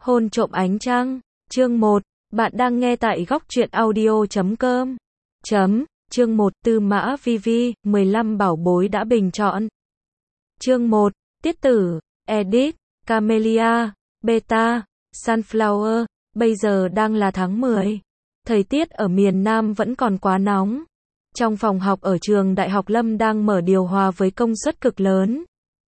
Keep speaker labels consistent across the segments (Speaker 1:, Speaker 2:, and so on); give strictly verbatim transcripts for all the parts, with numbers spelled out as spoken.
Speaker 1: Hôn trộm ánh trăng, chương một, bạn đang nghe tại góc truyện audio chấm com. Chấm, chương một, Tư Mã Vi Vi, mười lăm bảo bối đã bình chọn. Chương một, tiết tử, edit, Camellia, beta, sunflower, bây giờ đang là tháng mười. Thời tiết ở miền Nam vẫn còn quá nóng. Trong phòng học ở trường Đại học Lâm đang mở điều hòa với công suất cực lớn.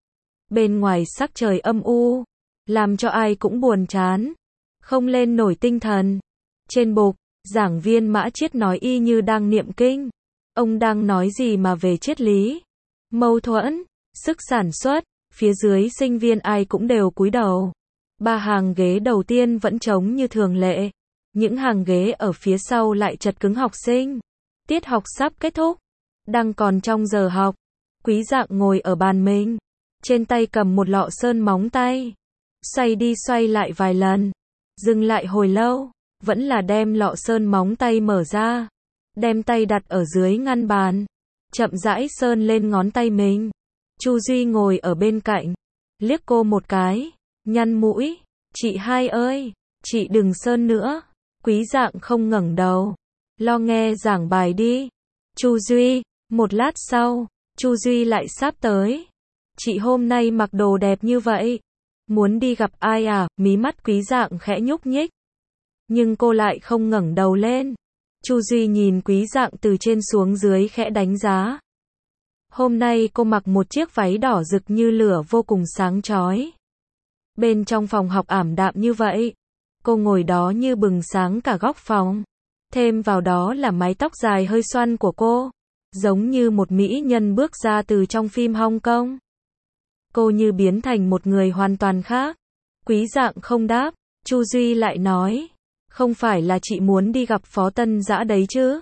Speaker 1: Bên ngoài sắc trời âm u, làm cho ai cũng buồn chán, không lên nổi tinh thần. Trên bục, giảng viên Mã Triết nói y như đang niệm kinh. Ông đang nói gì mà về triết lý, mâu thuẫn, sức sản xuất, phía dưới sinh viên ai cũng đều cúi đầu. Ba hàng ghế đầu tiên vẫn trống như thường lệ, những hàng ghế ở phía sau lại chật cứng học sinh. Tiết học sắp kết thúc, đang còn trong giờ học, Quý Dạng ngồi ở bàn mình, trên tay cầm một lọ sơn móng tay, xoay đi xoay lại vài lần, dừng lại hồi lâu, vẫn là đem lọ sơn móng tay mở ra, đem tay đặt ở dưới ngăn bàn, chậm rãi sơn lên ngón tay mình. Chu Duy ngồi ở bên cạnh, liếc cô một cái, nhăn mũi, "Chị hai ơi, chị đừng sơn nữa." Quý Dạng không ngẩng đầu, lo nghe giảng bài đi. Chu Duy, một lát sau, Chu Duy lại sáp tới. "Chị hôm nay mặc đồ đẹp như vậy, muốn đi gặp ai à?" Mí mắt Quý Dạng khẽ nhúc nhích, nhưng cô lại không ngẩng đầu lên. Chu Duy nhìn Quý Dạng từ trên xuống dưới khẽ đánh giá. Hôm nay cô mặc một chiếc váy đỏ rực như lửa vô cùng sáng chói. Bên trong phòng học ảm đạm như vậy, cô ngồi đó như bừng sáng cả góc phòng. Thêm vào đó là mái tóc dài hơi xoăn của cô, giống như một mỹ nhân bước ra từ trong phim Hong Kong. Cô như biến thành một người hoàn toàn khác. Quý Dạng không đáp, Chu Duy lại nói, "Không phải là chị muốn đi gặp Phó Tân Dã đấy chứ?"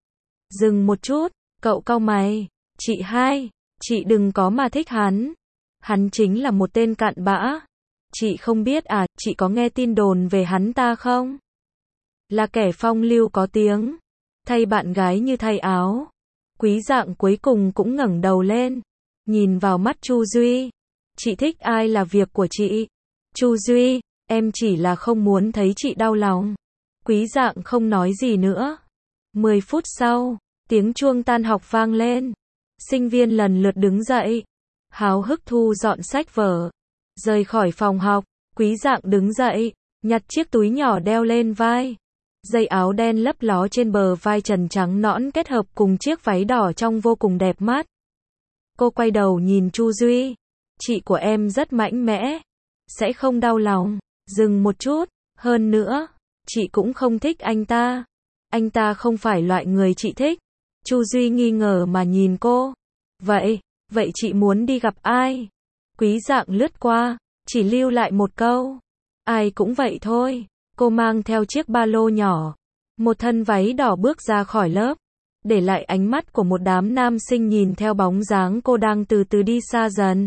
Speaker 1: Dừng một chút, cậu cau mày, "Chị hai, chị đừng có mà thích hắn. Hắn chính là một tên cặn bã. Chị không biết à, chị có nghe tin đồn về hắn ta không? Là kẻ phong lưu có tiếng, thay bạn gái như thay áo." Quý Dạng cuối cùng cũng ngẩng đầu lên, nhìn vào mắt Chu Duy. "Chị thích ai là việc của chị. Chu Duy, em chỉ là không muốn thấy chị đau lòng." Quý Dạng không nói gì nữa. Mười phút sau, tiếng chuông tan học vang lên. Sinh viên lần lượt đứng dậy, háo hức thu dọn sách vở, rời khỏi phòng học. Quý Dạng đứng dậy, nhặt chiếc túi nhỏ đeo lên vai. Dây áo đen lấp ló trên bờ vai trần trắng nõn kết hợp cùng chiếc váy đỏ trông vô cùng đẹp mắt. Cô quay đầu nhìn Chu Duy. "Chị của em rất mạnh mẽ, sẽ không đau lòng." Dừng một chút, "Hơn nữa, chị cũng không thích anh ta. Anh ta không phải loại người chị thích." Chu Duy nghi ngờ mà nhìn cô. Vậy, vậy chị muốn đi gặp ai?" Quý Dạng lướt qua, chỉ lưu lại một câu. "Ai cũng vậy thôi." Cô mang theo chiếc ba lô nhỏ, một thân váy đỏ bước ra khỏi lớp, để lại ánh mắt của một đám nam sinh nhìn theo bóng dáng cô đang từ từ đi xa dần.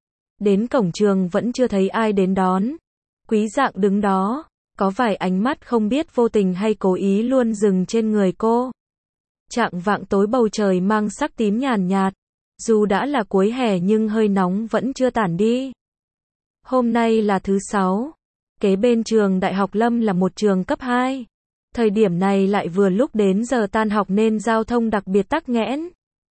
Speaker 1: Đến cổng trường vẫn chưa thấy ai đến đón. Quý Dạng đứng đó, có vài ánh mắt không biết vô tình hay cố ý luôn dừng trên người cô. Chạng vạng tối bầu trời mang sắc tím nhàn nhạt, dù đã là cuối hè nhưng hơi nóng vẫn chưa tản đi. Hôm nay là thứ sáu, kế bên trường Đại học Lâm là một trường cấp hai. Thời điểm này lại vừa lúc đến giờ tan học nên giao thông đặc biệt tắc nghẽn.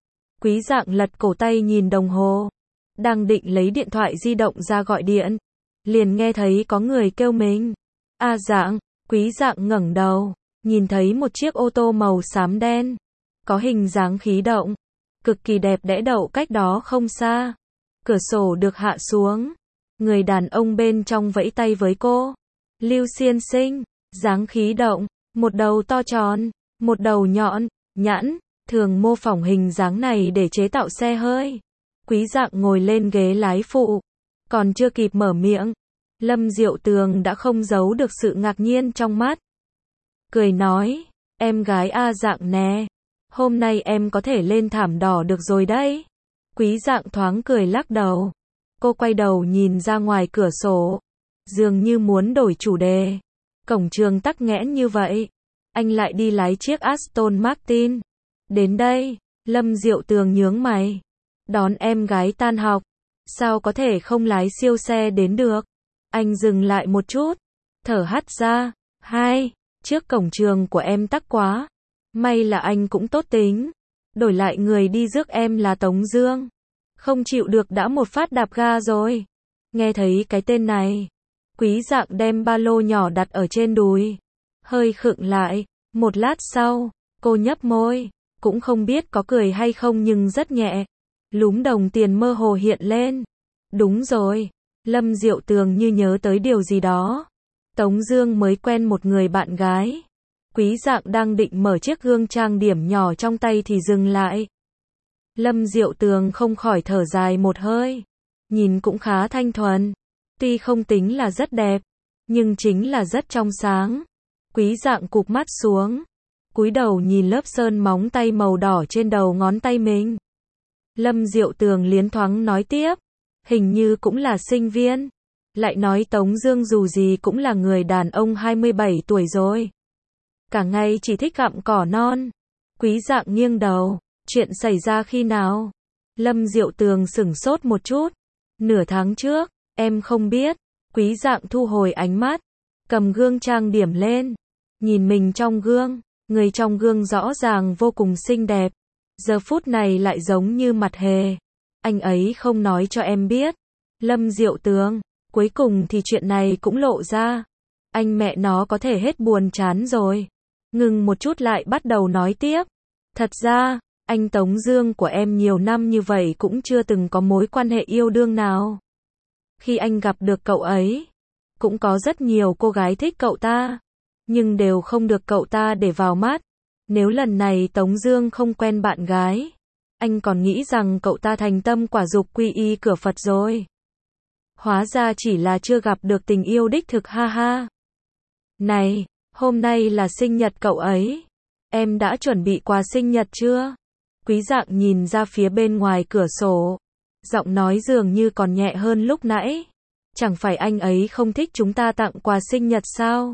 Speaker 1: Quý Dạng lật cổ tay nhìn đồng hồ, đang định lấy điện thoại di động ra gọi điện, liền nghe thấy có người kêu mình. "A Dạng." Quý Dạng ngẩng đầu, nhìn thấy một chiếc ô tô màu xám đen, có hình dáng khí động, cực kỳ đẹp đẽ đậu cách đó không xa. Cửa sổ được hạ xuống, người đàn ông bên trong vẫy tay với cô. "Lưu Xiên Sinh." Dáng khí động, một đầu to tròn, một đầu nhọn, nhẵn, thường mô phỏng hình dáng này để chế tạo xe hơi. Quý Dạng ngồi lên ghế lái phụ, còn chưa kịp mở miệng, Lâm Diệu Tường đã không giấu được sự ngạc nhiên trong mắt. Cười nói, "Em gái A Dạng nè, hôm nay em có thể lên thảm đỏ được rồi đấy." Quý Dạng thoáng cười lắc đầu. Cô quay đầu nhìn ra ngoài cửa sổ, dường như muốn đổi chủ đề. Cổng trường tắc nghẽn như vậy, anh lại đi lái chiếc Aston Martin. Đến đây, Lâm Diệu Tường nhướng mày. "Đón em gái tan học, sao có thể không lái siêu xe đến được?" Anh dừng lại một chút, thở hắt ra. Hai, trước cổng trường của em tắc quá. May là anh cũng tốt tính. Đổi lại người đi rước em là Tống Dương. Không chịu được đã một phát đạp ga rồi. Nghe thấy cái tên này, Quý Dạng đem ba lô nhỏ đặt ở trên đùi. Hơi khựng lại. Một lát sau, cô nhấp môi. Cũng không biết có cười hay không nhưng rất nhẹ. Lúm đồng tiền mơ hồ hiện lên. Đúng rồi. Lâm Diệu Tường như nhớ tới điều gì đó. Tống Dương mới quen một người bạn gái. Quý Dạng đang định mở chiếc gương trang điểm nhỏ trong tay thì dừng lại. Lâm Diệu Tường không khỏi thở dài một hơi. Nhìn cũng khá thanh thuần. Tuy không tính là rất đẹp, nhưng chính là rất trong sáng. Quý Dạng cụp mắt xuống, cúi đầu nhìn lớp sơn móng tay màu đỏ trên đầu ngón tay mình. Lâm Diệu Tường liến thoáng nói tiếp. Hình như cũng là sinh viên. Lại nói Tống Dương dù gì cũng là người đàn ông hai mươi bảy tuổi rồi. Cả ngày chỉ thích gặm cỏ non. Quý Dạng nghiêng đầu. Chuyện xảy ra khi nào? Lâm Diệu Tường sửng sốt một chút. Nửa tháng trước, em không biết. Quý Dạng thu hồi ánh mắt, cầm gương trang điểm lên. Nhìn mình trong gương, người trong gương rõ ràng vô cùng xinh đẹp. Giờ phút này lại giống như mặt hề. Anh ấy không nói cho em biết. Lâm Diệu Tường, cuối cùng thì chuyện này cũng lộ ra. Anh mẹ nó có thể hết buồn chán rồi. Ngừng một chút lại bắt đầu nói tiếp. Thật ra, anh Tống Dương của em nhiều năm như vậy cũng chưa từng có mối quan hệ yêu đương nào. Khi anh gặp được cậu ấy, cũng có rất nhiều cô gái thích cậu ta, nhưng đều không được cậu ta để vào mắt. Nếu lần này Tống Dương không quen bạn gái, anh còn nghĩ rằng cậu ta thành tâm quả dục quy y cửa Phật rồi. Hóa ra chỉ là chưa gặp được tình yêu đích thực, ha ha. Này, hôm nay là sinh nhật cậu ấy. Em đã chuẩn bị quà sinh nhật chưa? Quý Dạng nhìn ra phía bên ngoài cửa sổ. Giọng nói dường như còn nhẹ hơn lúc nãy. Chẳng phải anh ấy không thích chúng ta tặng quà sinh nhật sao?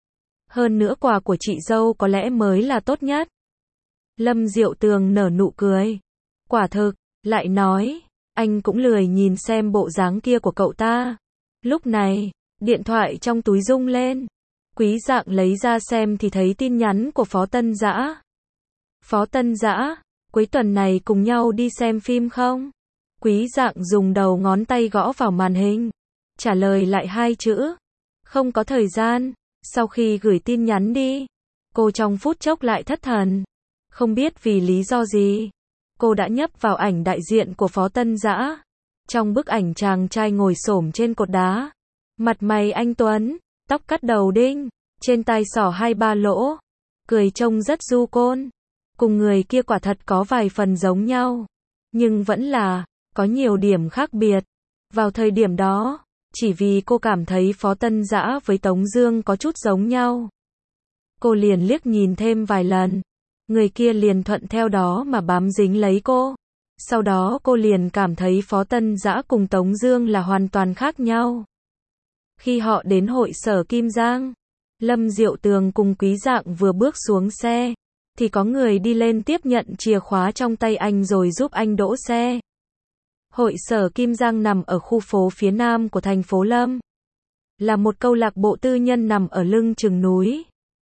Speaker 1: Hơn nữa quà của chị dâu có lẽ mới là tốt nhất. Lâm Diệu Tường nở nụ cười. Quả thực, lại nói, anh cũng lười nhìn xem bộ dáng kia của cậu ta. Lúc này, điện thoại trong túi rung lên. Quý Dạng lấy ra xem thì thấy tin nhắn của Phó Tân Dã. Phó Tân Dã, cuối tuần này cùng nhau đi xem phim không? Quý Dạng dùng đầu ngón tay gõ vào màn hình. Trả lời lại hai chữ. Không có thời gian. Sau khi gửi tin nhắn đi, cô trong phút chốc lại thất thần. Không biết vì lý do gì, cô đã nhấp vào ảnh đại diện của Phó Tân Dã. Trong bức ảnh chàng trai ngồi xổm trên cột đá. Mặt mày anh tuấn, tóc cắt đầu đinh, trên tai xỏ hai ba lỗ. Cười trông rất du côn. Cùng người kia quả thật có vài phần giống nhau. Nhưng vẫn là, có nhiều điểm khác biệt. Vào thời điểm đó, chỉ vì cô cảm thấy Phó Tân Dã với Tống Dương có chút giống nhau, cô liền liếc nhìn thêm vài lần. Người kia liền thuận theo đó mà bám dính lấy cô. Sau đó cô liền cảm thấy Phó Tân Dã cùng Tống Dương là hoàn toàn khác nhau. Khi họ đến hội sở Kim Giang, Lâm Diệu Tường cùng Quý Dạng vừa bước xuống xe, thì có người đi lên tiếp nhận chìa khóa trong tay anh rồi giúp anh đỗ xe. Hội sở Kim Giang nằm ở khu phố phía nam của thành phố Lâm. Là một câu lạc bộ tư nhân nằm ở lưng chừng núi.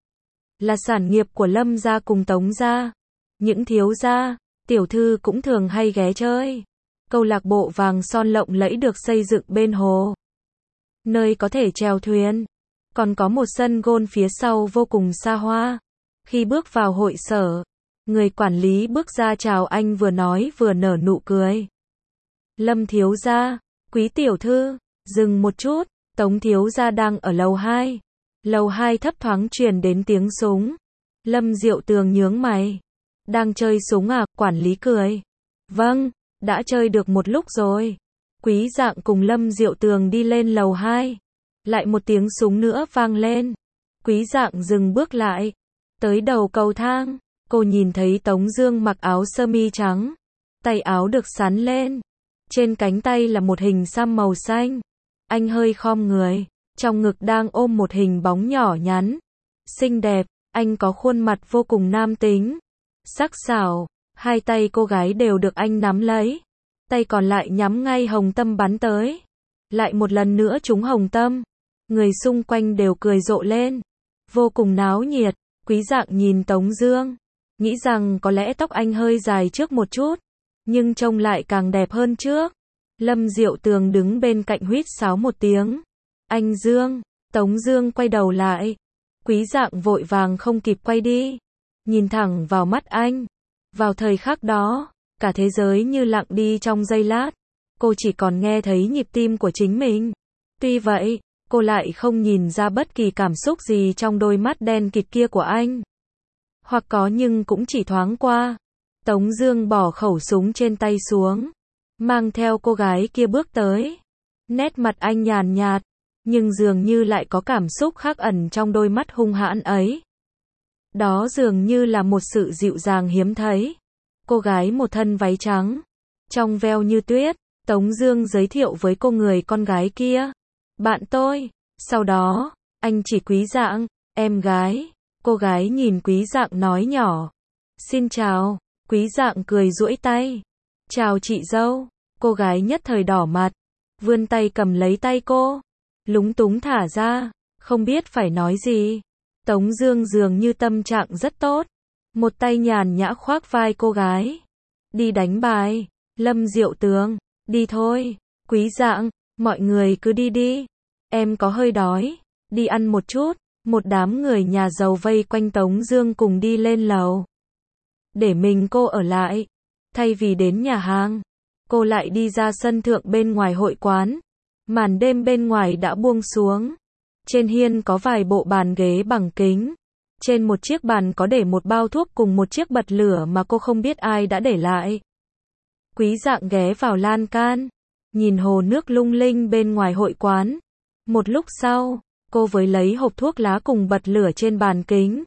Speaker 1: Là sản nghiệp của Lâm gia cùng Tống gia. Những thiếu gia, tiểu thư cũng thường hay ghé chơi. Câu lạc bộ vàng son lộng lẫy được xây dựng bên hồ, nơi có thể chèo thuyền. Còn có một sân golf phía sau vô cùng xa hoa. Khi bước vào hội sở, người quản lý bước ra chào anh vừa nói vừa nở nụ cười. Lâm thiếu gia, Quý tiểu thư, dừng một chút, Tống thiếu gia đang ở lầu hai. Lầu hai thấp thoáng truyền đến tiếng súng. Lâm Diệu Tường nhướng mày. Đang chơi súng à? Quản lý cười. Vâng, đã chơi được một lúc rồi. Quý Dạng cùng Lâm Diệu Tường đi lên lầu hai. Lại một tiếng súng nữa vang lên. Quý Dạng dừng bước lại. Tới đầu cầu thang, cô nhìn thấy Tống Dương mặc áo sơ mi trắng. Tay áo được sắn lên. Trên cánh tay là một hình xăm màu xanh. Anh hơi khom người. Trong ngực đang ôm một hình bóng nhỏ nhắn. Xinh đẹp, anh có khuôn mặt vô cùng nam tính. Sắc sảo, hai tay cô gái đều được anh nắm lấy. Tay còn lại nhắm ngay hồng tâm bắn tới. Lại một lần nữa trúng hồng tâm. Người xung quanh đều cười rộ lên. Vô cùng náo nhiệt. Quý Dạng nhìn Tống Dương. Nghĩ rằng có lẽ tóc anh hơi dài trước một chút. Nhưng trông lại càng đẹp hơn trước. Lâm Diệu Tường đứng bên cạnh huýt sáo một tiếng. Anh Dương. Tống Dương quay đầu lại. Quý Dạng vội vàng không kịp quay đi. Nhìn thẳng vào mắt anh. Vào thời khắc đó, cả thế giới như lặng đi trong giây lát. Cô chỉ còn nghe thấy nhịp tim của chính mình. Tuy vậy, cô lại không nhìn ra bất kỳ cảm xúc gì trong đôi mắt đen kịt kia của anh. Hoặc có nhưng cũng chỉ thoáng qua. Tống Dương bỏ khẩu súng trên tay xuống, mang theo cô gái kia bước tới. Nét mặt anh nhàn nhạt, nhưng dường như lại có cảm xúc khác ẩn trong đôi mắt hung hãn ấy. Đó dường như là một sự dịu dàng hiếm thấy. Cô gái một thân váy trắng, trong veo như tuyết. Tống Dương giới thiệu với cô người con gái kia. Bạn tôi. Sau đó, anh chỉ Quý Dạng, em gái. Cô gái nhìn Quý Dạng nói nhỏ. Xin chào. Quý Dạng cười duỗi tay. Chào chị dâu. Cô gái nhất thời đỏ mặt, vươn tay cầm lấy tay cô, lúng túng thả ra, không biết phải nói gì. Tống Dương dường như tâm trạng rất tốt, một tay nhàn nhã khoác vai cô gái. Đi đánh bài. Lâm Diệu Tường. Đi thôi. Quý Dạng. Mọi người cứ đi đi. Em có hơi đói. Đi ăn một chút. Một đám người nhà giàu vây quanh Tống Dương cùng đi lên lầu. Để mình cô ở lại. Thay vì đến nhà hàng, cô lại đi ra sân thượng bên ngoài hội quán. Màn đêm bên ngoài đã buông xuống. Trên hiên có vài bộ bàn ghế bằng kính. Trên một chiếc bàn có để một bao thuốc cùng một chiếc bật lửa mà cô không biết ai đã để lại. Quý Dạng ghé vào lan can, nhìn hồ nước lung linh bên ngoài hội quán. Một lúc sau, cô với lấy hộp thuốc lá cùng bật lửa trên bàn kính.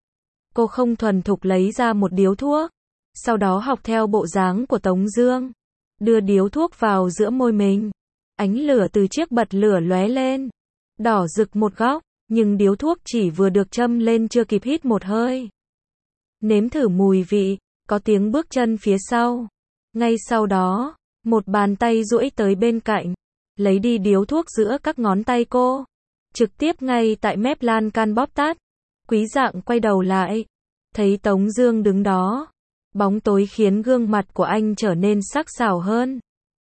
Speaker 1: Cô không thuần thục lấy ra một điếu thuốc, sau đó học theo bộ dáng của Tống Dương, đưa điếu thuốc vào giữa môi mình. Ánh lửa từ chiếc bật lửa lóe lên, đỏ rực một góc, nhưng điếu thuốc chỉ vừa được châm lên chưa kịp hít một hơi. Nếm thử mùi vị, có tiếng bước chân phía sau. Ngay sau đó, một bàn tay duỗi tới bên cạnh, lấy đi điếu thuốc giữa các ngón tay cô, trực tiếp ngay tại mép lan can bóp tắt. Quý Dạng quay đầu lại, thấy Tống Dương đứng đó. Bóng tối khiến gương mặt của anh trở nên sắc sảo hơn.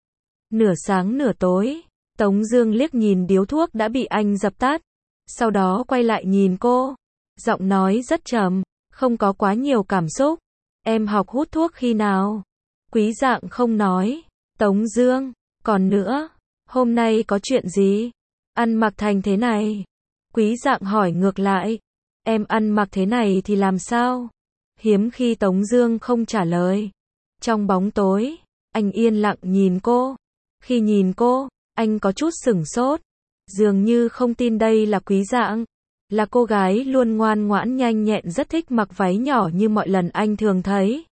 Speaker 1: Nửa sáng nửa tối, Tống Dương liếc nhìn điếu thuốc đã bị anh dập tắt, sau đó quay lại nhìn cô, giọng nói rất trầm, không có quá nhiều cảm xúc. Em học hút thuốc khi nào? Quý Dạng không nói. Tống Dương, còn nữa, hôm nay có chuyện gì? Ăn mặc thành thế này. Quý Dạng hỏi ngược lại. Em ăn mặc thế này thì làm sao? Hiếm khi Tống Dương không trả lời. Trong bóng tối, anh yên lặng nhìn cô. Khi nhìn cô, anh có chút sửng sốt, dường như không tin đây là Quý Dạng, là cô gái luôn ngoan ngoãn nhanh nhẹn rất thích mặc váy nhỏ như mọi lần anh thường thấy.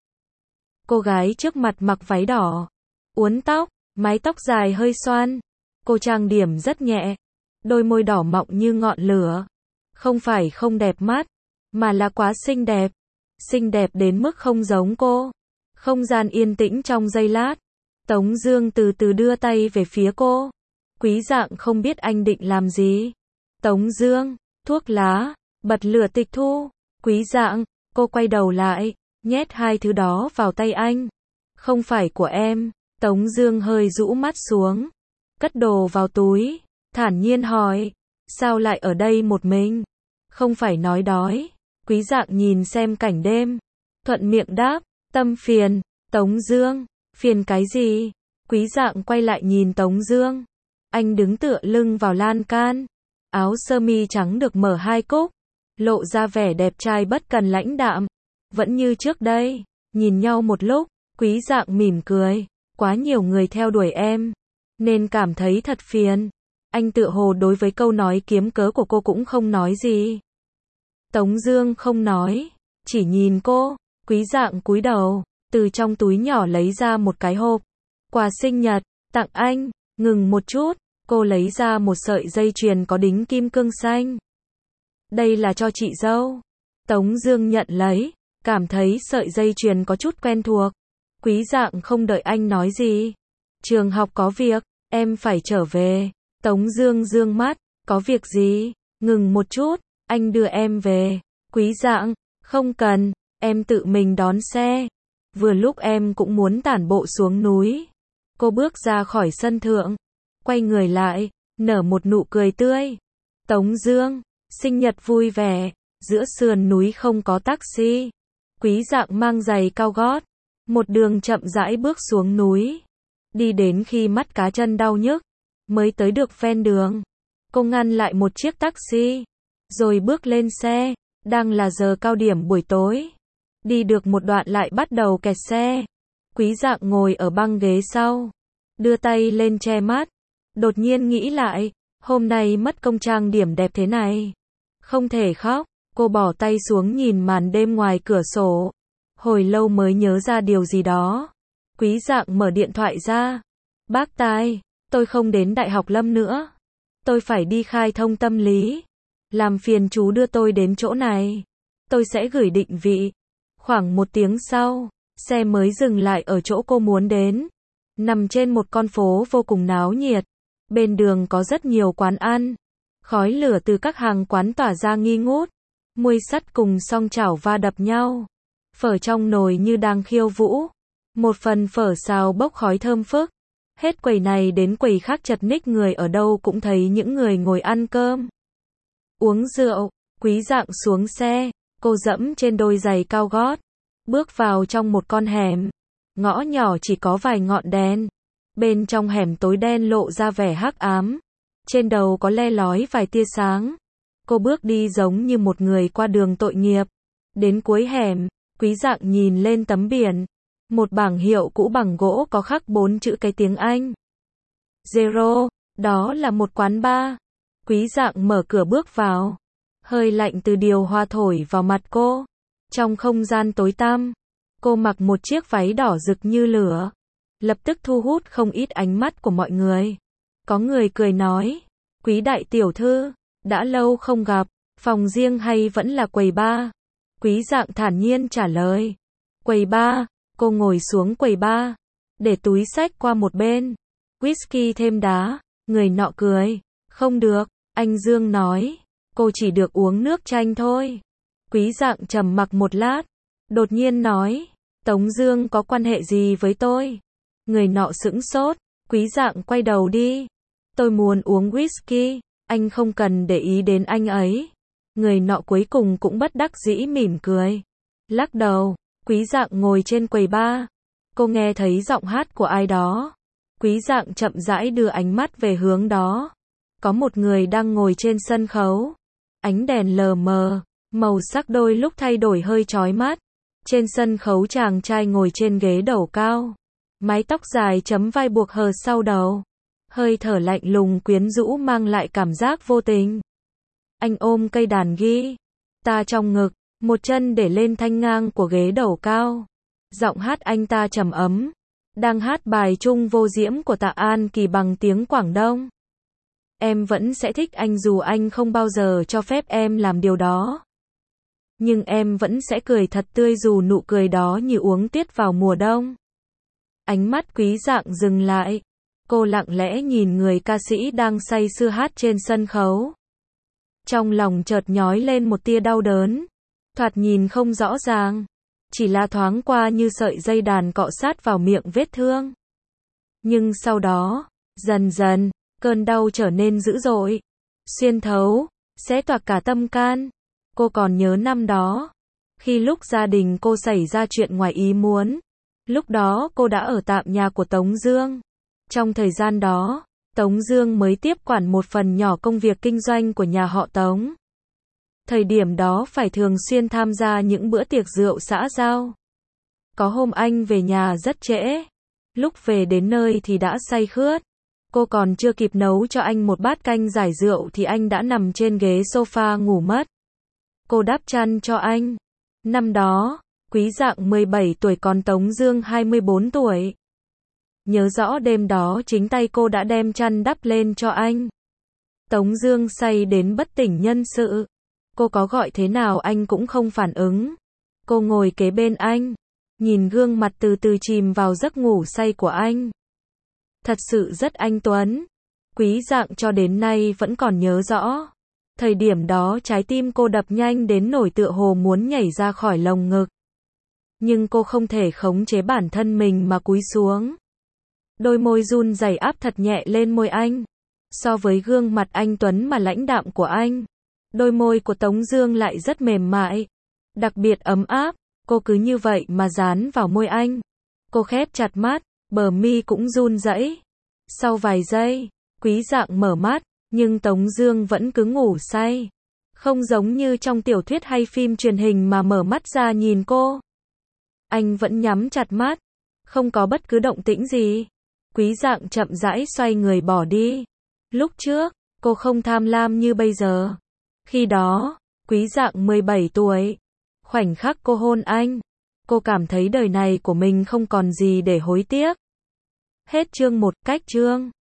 Speaker 1: Cô gái trước mặt mặc váy đỏ, uốn tóc, mái tóc dài hơi xoăn. Cô trang điểm rất nhẹ, đôi môi đỏ mọng như ngọn lửa. Không phải không đẹp mắt, mà là quá xinh đẹp. Xinh đẹp đến mức không giống cô. Không gian yên tĩnh trong giây lát. Tống Dương từ từ đưa tay về phía cô. Quý Dạng không biết anh định làm gì. Tống Dương, thuốc lá, bật lửa tịch thu. Quý Dạng, cô quay đầu lại, nhét hai thứ đó vào tay anh. Không phải của em. Tống Dương hơi rũ mắt xuống, cất đồ vào túi, thản nhiên hỏi, sao lại ở đây một mình? Không phải nói đói. Quý Dạng nhìn xem cảnh đêm, thuận miệng đáp, tâm phiền. Tống Dương, phiền cái gì? Quý Dạng quay lại nhìn Tống Dương. Anh đứng tựa lưng vào lan can, áo sơ mi trắng được mở hai cúc, lộ ra vẻ đẹp trai bất cần lãnh đạm. Vẫn như trước đây. Nhìn nhau một lúc, Quý Dạng mỉm cười. Quá nhiều người theo đuổi em, nên cảm thấy thật phiền. Anh tựa hồ đối với câu nói kiếm cớ của cô cũng không nói gì. Tống Dương không nói, chỉ nhìn cô. Quý Dạng cúi đầu, từ trong túi nhỏ lấy ra một cái hộp. Quà sinh nhật, tặng anh. Ngừng một chút, cô lấy ra một sợi dây chuyền có đính kim cương xanh. Đây là cho chị dâu. Tống Dương nhận lấy, cảm thấy sợi dây chuyền có chút quen thuộc. Quý Dạng không đợi anh nói gì. Trường học có việc, em phải trở về. Tống Dương dương mắt, Có việc gì? Ngừng một chút, anh đưa em về. Quý Dạng, không cần, em tự mình đón xe. Vừa lúc em cũng muốn tản bộ xuống núi. Cô bước ra khỏi sân thượng, quay người lại, nở một nụ cười tươi. Tống Dương, sinh nhật vui vẻ, giữa sườn núi không có taxi. Quý Dạng mang giày cao gót, một đường chậm rãi bước xuống núi. Đi đến khi mắt cá chân đau nhức, mới tới được ven đường. Cô ngăn lại một chiếc taxi, rồi bước lên xe. Đang là giờ cao điểm buổi tối. Đi được một đoạn lại bắt đầu kẹt xe. Quý Dạng ngồi ở băng ghế sau, đưa tay lên che mắt. Đột nhiên nghĩ lại, hôm nay mất công trang điểm đẹp thế này, không thể khóc. Cô bỏ tay xuống nhìn màn đêm ngoài cửa sổ. Hồi lâu mới nhớ ra điều gì đó. Quý Dạng mở điện thoại ra. Bác Tai, tôi không đến Đại học Lâm nữa. Tôi phải đi khai thông tâm lý. Làm phiền chú đưa tôi đến chỗ này. Tôi sẽ gửi định vị. Khoảng một tiếng sau, xe mới dừng lại ở chỗ cô muốn đến. Nằm trên một con phố vô cùng náo nhiệt. Bên đường có rất nhiều quán ăn. Khói lửa từ các hàng quán tỏa ra nghi ngút. Muôi sắt cùng song chảo va đập nhau. Phở trong nồi như đang khiêu vũ. Một phần phở xào bốc khói thơm phức. Hết quầy này đến quầy khác chật ních, người ở đâu cũng thấy những người ngồi ăn cơm, uống rượu. Quý Dạng xuống xe, cô dẫm trên đôi giày cao gót, bước vào trong một con hẻm. Ngõ nhỏ chỉ có vài ngọn đèn. Bên trong hẻm tối đen lộ ra vẻ hắc ám. Trên đầu có le lói vài tia sáng. Cô bước đi giống như một người qua đường tội nghiệp. Đến cuối hẻm, Quý Dạng nhìn lên tấm biển. Một bảng hiệu cũ bằng gỗ có khắc bốn chữ cái tiếng Anh. Zero, đó là một quán bar. Quý Dạng mở cửa bước vào. Hơi lạnh từ điều hòa thổi vào mặt cô. Trong không gian tối tăm, cô mặc một chiếc váy đỏ rực như lửa. Lập tức thu hút không ít ánh mắt của mọi người. Có người cười nói, Quý đại tiểu thư, đã lâu không gặp, phòng riêng hay vẫn là quầy bar? Quý Dạng thản nhiên trả lời, quầy bar. Cô ngồi xuống quầy bar, để túi xách qua một bên. Whisky thêm đá. Người nọ cười, không được, anh Dương nói, cô chỉ được uống nước chanh thôi. Quý Dạng trầm mặc một lát, đột nhiên nói, Tống Dương có quan hệ gì với tôi? Người nọ sững sốt. Quý Dạng quay đầu đi. Tôi muốn uống whisky, anh không cần để ý đến anh ấy. Người nọ cuối cùng cũng bất đắc dĩ mỉm cười, lắc đầu. Quý Dạng ngồi trên quầy bar. Cô nghe thấy giọng hát của ai đó. Quý Dạng chậm rãi đưa ánh mắt về hướng đó. Có một người đang ngồi trên sân khấu. Ánh đèn lờ mờ, màu sắc đôi lúc thay đổi hơi chói mắt. Trên sân khấu chàng trai ngồi trên ghế đầu cao. Mái tóc dài chấm vai buộc hờ sau đầu. Hơi thở lạnh lùng quyến rũ mang lại cảm giác vô tình. Anh ôm cây đàn guitar trong ngực. Một chân để lên thanh ngang của ghế đầu cao. Giọng hát anh ta trầm ấm. Đang hát bài Trung Vô Diễm của Tạ An Kỳ bằng tiếng Quảng Đông. Em vẫn sẽ thích anh dù anh không bao giờ cho phép em làm điều đó. Nhưng em vẫn sẽ cười thật tươi dù nụ cười đó như uống tiết vào mùa đông. Ánh mắt Quý Dạng dừng lại. Cô lặng lẽ nhìn người ca sĩ đang say sưa hát trên sân khấu. Trong lòng chợt nhói lên một tia đau đớn. Thoạt nhìn không rõ ràng, chỉ là thoáng qua như sợi dây đàn cọ sát vào miệng vết thương. Nhưng sau đó, dần dần, cơn đau trở nên dữ dội, xuyên thấu, xé toạc cả tâm can. Cô còn nhớ năm đó, khi lúc gia đình cô xảy ra chuyện ngoài ý muốn. Lúc đó cô đã ở tạm nhà của Tống Dương. Trong thời gian đó, Tống Dương mới tiếp quản một phần nhỏ công việc kinh doanh của nhà họ Tống. Thời điểm đó phải thường xuyên tham gia những bữa tiệc rượu xã giao. Có hôm anh về nhà rất trễ. Lúc về đến nơi thì đã say khướt. Cô còn chưa kịp nấu cho anh một bát canh giải rượu thì anh đã nằm trên ghế sofa ngủ mất. Cô đắp chăn cho anh. Năm đó, Quý Dạng mười bảy tuổi còn Tống Dương hai mươi bốn tuổi. Nhớ rõ đêm đó chính tay cô đã đem chăn đắp lên cho anh. Tống Dương say đến bất tỉnh nhân sự. Cô có gọi thế nào anh cũng không phản ứng. Cô ngồi kế bên anh, nhìn gương mặt từ từ chìm vào giấc ngủ say của anh. Thật sự rất anh tuấn. Quý Dạng cho đến nay vẫn còn nhớ rõ. Thời điểm đó trái tim cô đập nhanh đến nỗi tựa hồ muốn nhảy ra khỏi lồng ngực. Nhưng cô không thể khống chế bản thân mình mà cúi xuống. Đôi môi run rẩy áp thật nhẹ lên môi anh. So với gương mặt anh tuấn mà lãnh đạm của anh, đôi môi của Tống Dương lại rất mềm mại, đặc biệt ấm áp. Cô cứ như vậy mà dán vào môi anh. Cô khép chặt mắt, bờ mi cũng run rẩy. Sau vài giây, Quý Dạng mở mắt, nhưng Tống Dương vẫn cứ ngủ say. Không giống như trong tiểu thuyết hay phim truyền hình mà mở mắt ra nhìn cô. Anh vẫn nhắm chặt mắt, không có bất cứ động tĩnh gì. Quý Dạng chậm rãi xoay người bỏ đi. Lúc trước, cô không tham lam như bây giờ. Khi đó, Quý Dạng mười bảy tuổi. Khoảnh khắc cô hôn anh, cô cảm thấy đời này của mình không còn gì để hối tiếc. Hết chương một. Cách chương